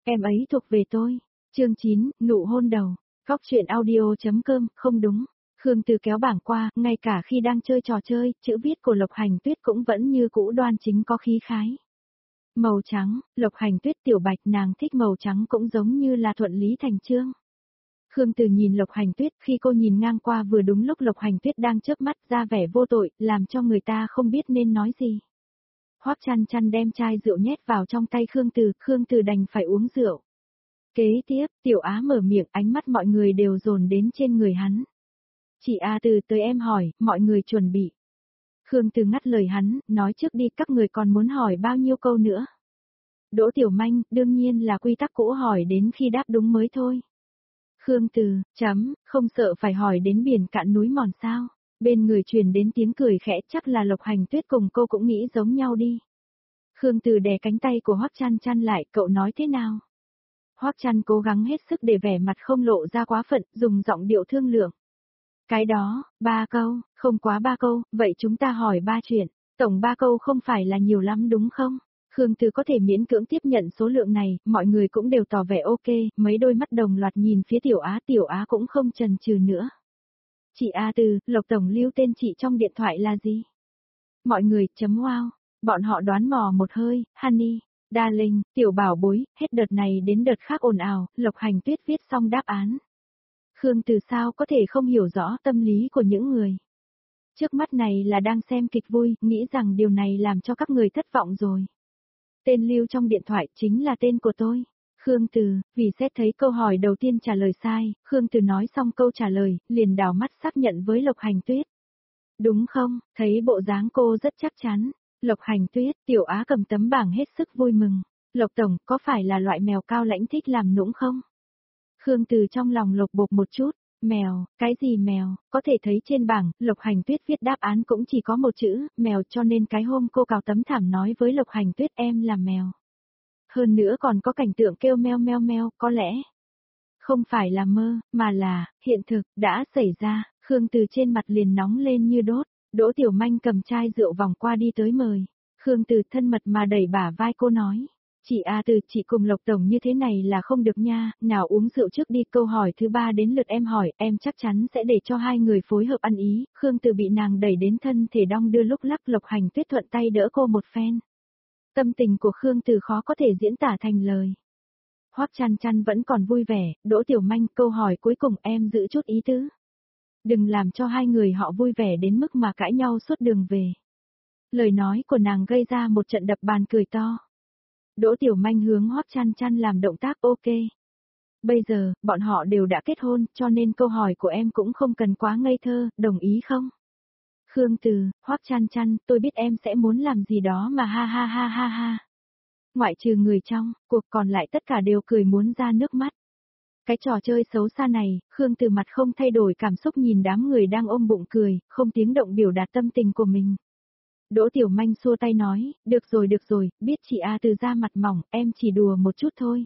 Em ấy thuộc về tôi. Chương 9, nụ hôn đầu. Góc truyện audio.com, không đúng. Khương Từ kéo bảng qua, ngay cả khi đang chơi trò chơi, chữ viết của Lộc Hành Tuyết cũng vẫn như cũ đoan chính có khí khái. Màu trắng, Lộc Hành Tuyết tiểu bạch nàng thích màu trắng cũng giống như là thuận lý thành chương. Khương Từ nhìn Lộc Hành Tuyết, khi cô nhìn ngang qua vừa đúng lúc Lộc Hành Tuyết đang chớp mắt ra vẻ vô tội, làm cho người ta không biết nên nói gì. Hoắc Chăn Chăn đem chai rượu nhét vào trong tay Khương Từ đành phải uống rượu. Kế tiếp, Tiểu Á mở miệng, ánh mắt mọi người đều dồn đến trên người hắn. Chị A Từ tới em hỏi, mọi người chuẩn bị. Khương Từ ngắt lời hắn, nói trước đi, các người còn muốn hỏi bao nhiêu câu nữa. Đỗ Tiểu Manh, đương nhiên là quy tắc cũ, hỏi đến khi đáp đúng mới thôi. Khương Từ, không sợ phải hỏi đến biển cạn núi mòn sao? Bên người truyền đến tiếng cười khẽ, chắc là Lộc Hành Tuyết cùng cô cũng nghĩ giống nhau đi. Khương Từ đè cánh tay của Hoắc Chăn Chăn lại, cậu nói thế nào? Hoắc Chăn cố gắng hết sức để vẻ mặt không lộ ra quá phận, dùng giọng điệu thương lượng. Cái đó, 3 câu, không quá 3 câu, vậy chúng ta hỏi 3 chuyện, tổng 3 câu không phải là nhiều lắm đúng không? Khương Từ có thể miễn cưỡng tiếp nhận số lượng này, mọi người cũng đều tỏ vẻ ok, mấy đôi mắt đồng loạt nhìn phía Tiểu Á cũng không chần chừ nữa. Chị A Từ, Lộc Tổng lưu tên chị trong điện thoại là gì? Mọi người, wow, bọn họ đoán mò một hơi, Honey, Darling, tiểu bảo bối, hết đợt này đến đợt khác ồn ào, Lộc Hành Tuyết viết xong đáp án. Khương Từ sao có thể không hiểu rõ tâm lý của những người. Trước mắt này là đang xem kịch vui, nghĩ rằng điều này làm cho các người thất vọng rồi. Tên lưu trong điện thoại chính là tên của tôi. Khương Từ, vì xét thấy câu hỏi đầu tiên trả lời sai, Khương Từ nói xong câu trả lời, liền đảo mắt xác nhận với Lộc Hành Tuyết. Đúng không, thấy bộ dáng cô rất chắc chắn. Lộc Hành Tuyết, Tiểu Á cầm tấm bảng hết sức vui mừng. Lộc Tổng, có phải là loại mèo cao lãnh thích làm nũng không? Khương Từ trong lòng lộc bộp một chút. Mèo, cái gì mèo, có thể thấy trên bảng, Lộc Hành Tuyết viết đáp án cũng chỉ có một chữ, mèo, cho nên cái hôm cô cào tấm thảm nói với Lộc Hành Tuyết em là mèo. Hơn nữa còn có cảnh tượng kêu meo meo meo, có lẽ không phải là mơ, mà là hiện thực, đã xảy ra. Khương Từ trên mặt liền nóng lên như đốt. Đỗ Tiểu Manh cầm chai rượu vòng qua đi tới mời. Khương Từ thân mật mà đẩy bả vai cô nói. Chị A Từ, chị cùng Lộc Tổng như thế này là không được nha, nào uống rượu trước đi, câu hỏi thứ 3 đến lượt em hỏi, em chắc chắn sẽ để cho hai người phối hợp ăn ý. Khương Từ bị nàng đẩy đến thân thể đong đưa lúc lắc, Lộc Hành Tuyết thuận tay đỡ cô một phen. Tâm tình của Khương Từ khó có thể diễn tả thành lời. Hoắc Chăn Chăn vẫn còn vui vẻ, Đỗ Tiểu Manh, câu hỏi cuối cùng em giữ chút ý tứ. Đừng làm cho hai người họ vui vẻ đến mức mà cãi nhau suốt đường về. Lời nói của nàng gây ra một trận đập bàn cười to. Đỗ Tiểu Manh hướng Hoắc Chăn Chăn làm động tác ok. Bây giờ, bọn họ đều đã kết hôn, cho nên câu hỏi của em cũng không cần quá ngây thơ, đồng ý không? Khương Từ, Hoắc Chăn Chăn, tôi biết em sẽ muốn làm gì đó mà ha ha ha ha ha. Ngoại trừ người trong, cuộc còn lại tất cả đều cười muốn ra nước mắt. Cái trò chơi xấu xa này, Khương Từ mặt không thay đổi cảm xúc nhìn đám người đang ôm bụng cười, không tiếng động biểu đạt tâm tình của mình. Đỗ Tiểu Manh xua tay nói, được rồi, biết chị A Từ ra mặt mỏng, em chỉ đùa một chút thôi.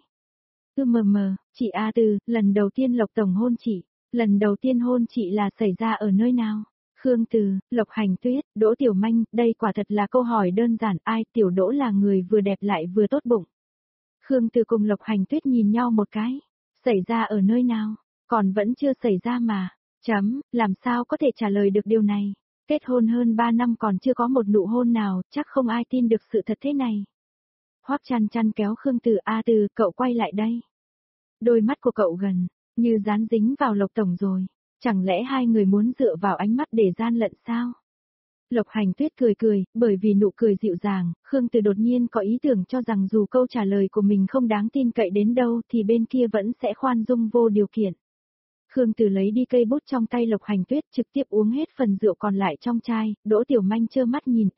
Chị A Từ, lần đầu tiên Lộc Tổng hôn chị, lần đầu tiên hôn chị là xảy ra ở nơi nào? Khương Từ, Lộc Hành Tuyết, Đỗ Tiểu Manh, đây quả thật là câu hỏi đơn giản, ai, Tiểu Đỗ là người vừa đẹp lại vừa tốt bụng. Khương Từ cùng Lộc Hành Tuyết nhìn nhau một cái, xảy ra ở nơi nào, còn vẫn chưa xảy ra mà, làm sao có thể trả lời được điều này, kết hôn hơn 3 năm còn chưa có một nụ hôn nào, chắc không ai tin được sự thật thế này. Hoắc Chăn Chăn kéo Khương Từ, A Từ, cậu quay lại đây. Đôi mắt của cậu gần, như dán dính vào Lộc Tổng rồi. Chẳng lẽ hai người muốn dựa vào ánh mắt để gian lận sao? Lộc Hành Tuyết cười, bởi vì nụ cười dịu dàng, Khương Từ đột nhiên có ý tưởng cho rằng dù câu trả lời của mình không đáng tin cậy đến đâu thì bên kia vẫn sẽ khoan dung vô điều kiện. Khương Từ lấy đi cây bút trong tay Lộc Hành Tuyết trực tiếp uống hết phần rượu còn lại trong chai, Đỗ Tiểu Manh trơ mắt nhìn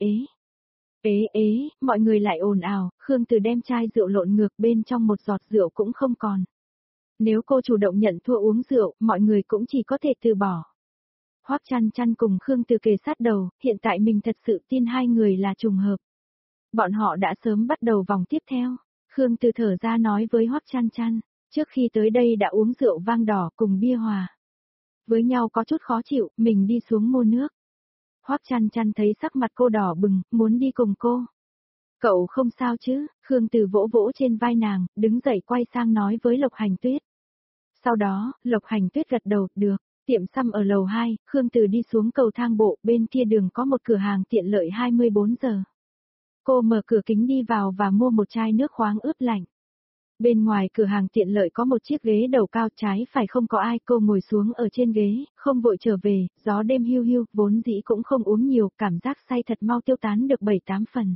mọi người lại ồn ào, Khương Từ đem chai rượu lộn ngược bên trong một giọt rượu cũng không còn. Nếu cô chủ động nhận thua uống rượu, mọi người cũng chỉ có thể từ bỏ. Hoắc Chăn Chăn cùng Khương Từ kề sát đầu, hiện tại mình thật sự tin hai người là trùng hợp. Bọn họ đã sớm bắt đầu vòng tiếp theo. Khương Từ thở ra nói với Hoắc Chăn Chăn, trước khi tới đây đã uống rượu vang đỏ cùng bia hòa. Với nhau có chút khó chịu, mình đi xuống mua nước. Hoắc Chăn Chăn thấy sắc mặt cô đỏ bừng, muốn đi cùng cô. Cậu không sao chứ? Khương Từ vỗ vỗ trên vai nàng, đứng dậy quay sang nói với Lộc Hành Tuyết. Sau đó, Lộc Hành Tuyết gật đầu, được. Tiệm xăm ở lầu 2, Khương Từ đi xuống cầu thang bộ, bên kia đường có một cửa hàng tiện lợi 24 giờ. Cô mở cửa kính đi vào và mua một chai nước khoáng ướp lạnh. Bên ngoài cửa hàng tiện lợi có một chiếc ghế đầu cao, trái phải không có ai, cô ngồi xuống ở trên ghế, không vội trở về, gió đêm hiu hiu, vốn dĩ cũng không uống nhiều, cảm giác say thật mau tiêu tán được 7-8 phần.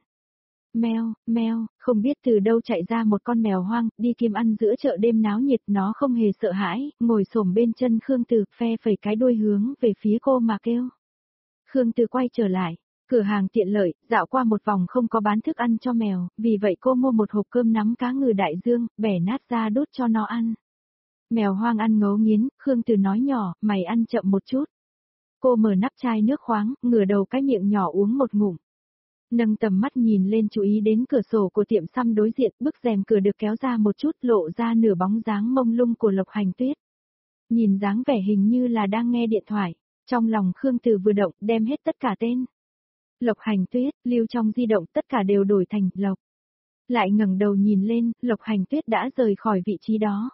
Meo, meo, không biết từ đâu chạy ra một con mèo hoang, đi kiếm ăn giữa chợ đêm náo nhiệt, nó không hề sợ hãi, ngồi xổm bên chân Khương Từ, phe phẩy cái đuôi hướng về phía cô mà kêu. Khương Từ quay trở lại, cửa hàng tiện lợi, dạo qua một vòng không có bán thức ăn cho mèo, vì vậy cô mua một hộp cơm nắm cá ngừ đại dương, bẻ nát ra đút cho nó ăn. Mèo hoang ăn ngấu nghiến, Khương Từ nói nhỏ, mày ăn chậm một chút. Cô mở nắp chai nước khoáng, ngửa đầu cái miệng nhỏ uống một ngụm. Nâng tầm mắt nhìn lên, chú ý đến cửa sổ của tiệm xăm đối diện, bức rèm cửa được kéo ra một chút, lộ ra nửa bóng dáng mông lung của Lộc Hành Tuyết. Nhìn dáng vẻ hình như là đang nghe điện thoại, trong lòng Khương Từ vừa động, đem hết tất cả tên. Lộc Hành Tuyết, lưu trong di động, tất cả đều đổi thành Lộc. Lại ngẩng đầu nhìn lên, Lộc Hành Tuyết đã rời khỏi vị trí đó.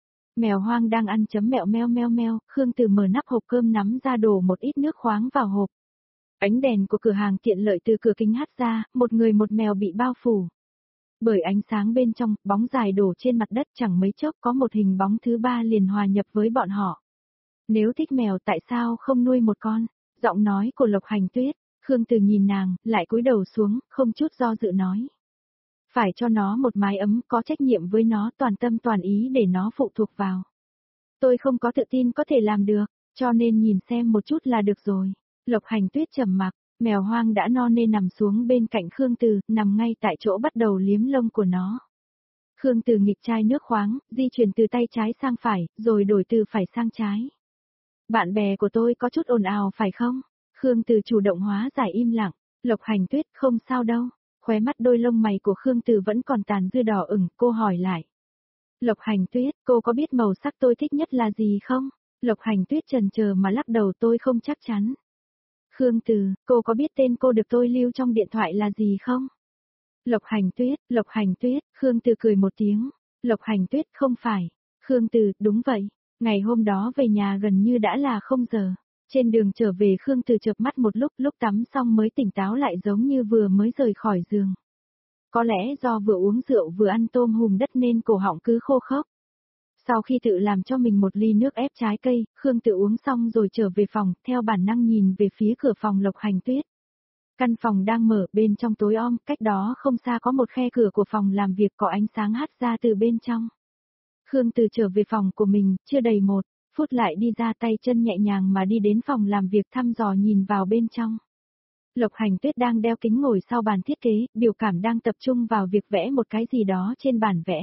Mèo hoang đang ăn chấm mẹo meo meo meo, Khương Từ mở nắp hộp cơm nắm ra đổ một ít nước khoáng vào hộp. Ánh đèn của cửa hàng tiện lợi từ cửa kính hắt ra, một người một mèo bị bao phủ. Bởi ánh sáng bên trong, bóng dài đổ trên mặt đất, chẳng mấy chốc có một hình bóng thứ ba liền hòa nhập với bọn họ. Nếu thích mèo tại sao không nuôi một con? Giọng nói của Lộc Hành Tuyết, Khương Từ nhìn nàng, lại cúi đầu xuống, không chút do dự nói. Phải cho nó một mái ấm, có trách nhiệm với nó, toàn tâm toàn ý để nó phụ thuộc vào. Tôi không có tự tin có thể làm được, cho nên nhìn xem một chút là được rồi. Lộc Hành Tuyết trầm mặc, mèo hoang đã no nên nằm xuống bên cạnh Khương Từ, nằm ngay tại chỗ bắt đầu liếm lông của nó. Khương Từ nghịch chai nước khoáng, di chuyển từ tay trái sang phải, rồi đổi từ phải sang trái. Bạn bè của tôi có chút ồn ào phải không? Khương Từ chủ động hóa giải im lặng. Lộc Hành Tuyết, không sao đâu. Khóe mắt đôi lông mày của Khương Từ vẫn còn tàn dư đỏ ửng, cô hỏi lại. Lộc Hành Tuyết, cô có biết màu sắc tôi thích nhất là gì không? Lộc Hành Tuyết chần chờ mà lắc đầu, tôi không chắc chắn. Khương Từ, cô có biết tên cô được tôi lưu trong điện thoại là gì không? Lộc Hành Tuyết, Khương Từ cười một tiếng. Lộc Hành Tuyết, không phải. Khương Từ, đúng vậy. Ngày hôm đó về nhà gần như đã là 0 giờ. Trên đường trở về Khương Từ chợp mắt một lúc tắm xong mới tỉnh táo lại giống như vừa mới rời khỏi giường. Có lẽ do vừa uống rượu vừa ăn tôm hùm đất nên cổ họng cứ khô khốc. Sau khi tự làm cho mình một ly nước ép trái cây, Khương Tự uống xong rồi trở về phòng, theo bản năng nhìn về phía cửa phòng Lộc Hành Tuyết. Căn phòng đang mở, bên trong tối om, cách đó không xa có một khe cửa của phòng làm việc có ánh sáng hắt ra từ bên trong. Khương Tự trở về phòng của mình, chưa đầy 1 phút lại đi ra, tay chân nhẹ nhàng mà đi đến phòng làm việc thăm dò nhìn vào bên trong. Lộc Hành Tuyết đang đeo kính ngồi sau bàn thiết kế, biểu cảm đang tập trung vào việc vẽ một cái gì đó trên bản vẽ.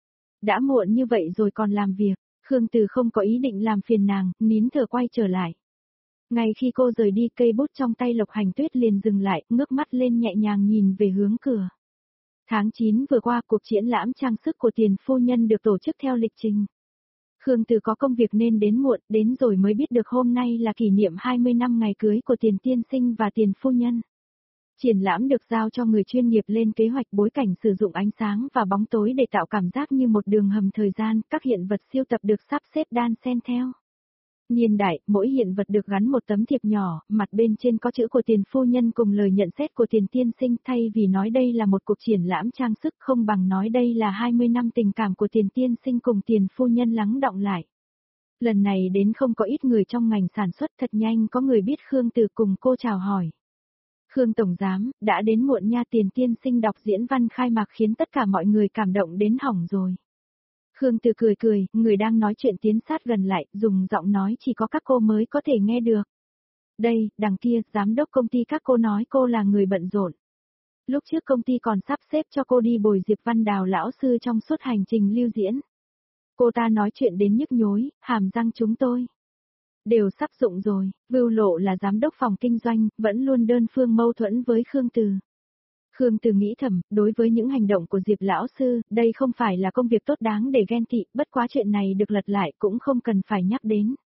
Đã muộn như vậy rồi còn làm việc, Khương Từ không có ý định làm phiền nàng, nín thở quay trở lại. Ngay khi cô rời đi, cây bút trong tay Lộc Hành Tuyết liền dừng lại, ngước mắt lên nhẹ nhàng nhìn về hướng cửa. Tháng 9 vừa qua, cuộc triển lãm trang sức của Tiền phu nhân được tổ chức theo lịch trình. Khương Từ có công việc nên đến muộn, đến rồi mới biết được hôm nay là kỷ niệm 20 năm ngày cưới của Tiền tiên sinh và Tiền phu nhân. Triển lãm được giao cho người chuyên nghiệp lên kế hoạch bối cảnh, sử dụng ánh sáng và bóng tối để tạo cảm giác như một đường hầm thời gian, các hiện vật siêu tập được sắp xếp đan xen theo niên đại, mỗi hiện vật được gắn một tấm thiệp nhỏ, mặt bên trên có chữ của Tiền phu nhân cùng lời nhận xét của Tiền tiên sinh, thay vì nói đây là một cuộc triển lãm trang sức không bằng nói đây là 20 năm tình cảm của Tiền tiên sinh cùng Tiền phu nhân lắng đọng lại. Lần này đến không có ít người trong ngành sản xuất, thật nhanh có người biết Khương Từ cùng cô chào hỏi. Khương Tổng Giám, đã đến muộn nha. Tiền tiên sinh đọc diễn văn khai mạc khiến tất cả mọi người cảm động đến hỏng rồi. Khương Từ cười, người đang nói chuyện tiến sát gần lại, dùng giọng nói chỉ có các cô mới có thể nghe được. Đây, đằng kia, giám đốc công ty các cô nói cô là người bận rộn. Lúc trước công ty còn sắp xếp cho cô đi bồi Diệp Văn Đào lão sư trong suốt hành trình lưu diễn. Cô ta nói chuyện đến nhức nhối, hàm răng chúng tôi đều sắp rụng rồi. Vưu Lộ là giám đốc phòng kinh doanh, vẫn luôn đơn phương mâu thuẫn với Khương Từ. Khương Từ nghĩ thầm, đối với những hành động của Diệp lão sư, đây không phải là công việc tốt đáng để ghen tị, bất quá chuyện này được lật lại cũng không cần phải nhắc đến.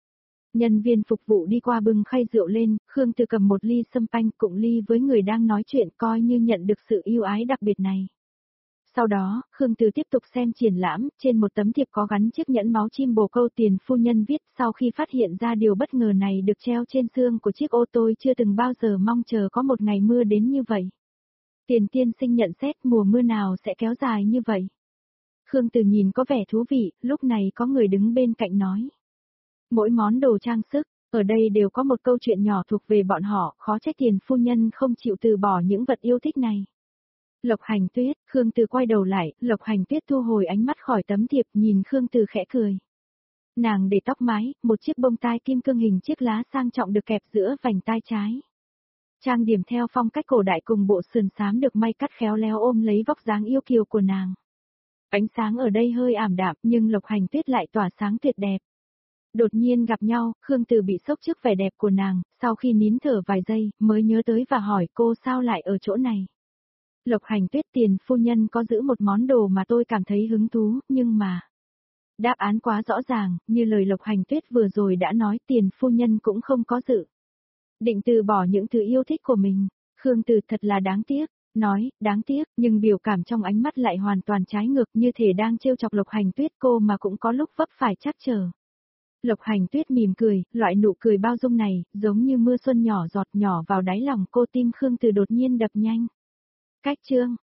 Nhân viên phục vụ đi qua bưng khay rượu lên, Khương Từ cầm một ly sâm panh cụng ly với người đang nói chuyện coi như nhận được sự yêu ái đặc biệt này. Sau đó, Khương Từ tiếp tục xem triển lãm, trên một tấm thiệp có gắn chiếc nhẫn máu chim bồ câu tiền phu nhân viết sau khi phát hiện ra điều bất ngờ này được treo trên xương của chiếc ô tô chưa từng bao giờ mong chờ có một ngày mưa đến như vậy. Tiền tiên sinh nhận xét mùa mưa nào sẽ kéo dài như vậy. Khương Từ nhìn có vẻ thú vị, lúc này có người đứng bên cạnh nói. Mỗi món đồ trang sức, ở đây đều có một câu chuyện nhỏ thuộc về bọn họ, khó trách tiền phu nhân không chịu từ bỏ những vật yêu thích này. Lộc Hành Tuyết, Khương Từ quay đầu lại, Lộc Hành Tuyết thu hồi ánh mắt khỏi tấm thiệp nhìn Khương Từ khẽ cười. Nàng để tóc mái, một chiếc bông tai kim cương hình chiếc lá sang trọng được kẹp giữa vành tai trái. Trang điểm theo phong cách cổ đại cùng bộ sườn xám được may cắt khéo léo ôm lấy vóc dáng yêu kiều của nàng. Ánh sáng ở đây hơi ảm đạm nhưng Lộc Hành Tuyết lại tỏa sáng tuyệt đẹp. Đột nhiên gặp nhau, Khương Từ bị sốc trước vẻ đẹp của nàng, sau khi nín thở vài giây, mới nhớ tới và hỏi cô sao lại ở chỗ này. Lộc Hành Tuyết tiền phu nhân có giữ một món đồ mà tôi cảm thấy hứng thú, nhưng mà... Đáp án quá rõ ràng, như lời Lộc Hành Tuyết vừa rồi đã nói tiền phu nhân cũng không có dự. Định từ bỏ những thứ yêu thích của mình, Khương Từ thật là đáng tiếc, nói, đáng tiếc, nhưng biểu cảm trong ánh mắt lại hoàn toàn trái ngược như thể đang trêu chọc Lộc Hành Tuyết cô mà cũng có lúc vấp phải trắc trở. Lộc Hành Tuyết mỉm cười, loại nụ cười bao dung này, giống như mưa xuân nhỏ giọt nhỏ vào đáy lòng cô tim Khương Từ đột nhiên đập nhanh. Cách chương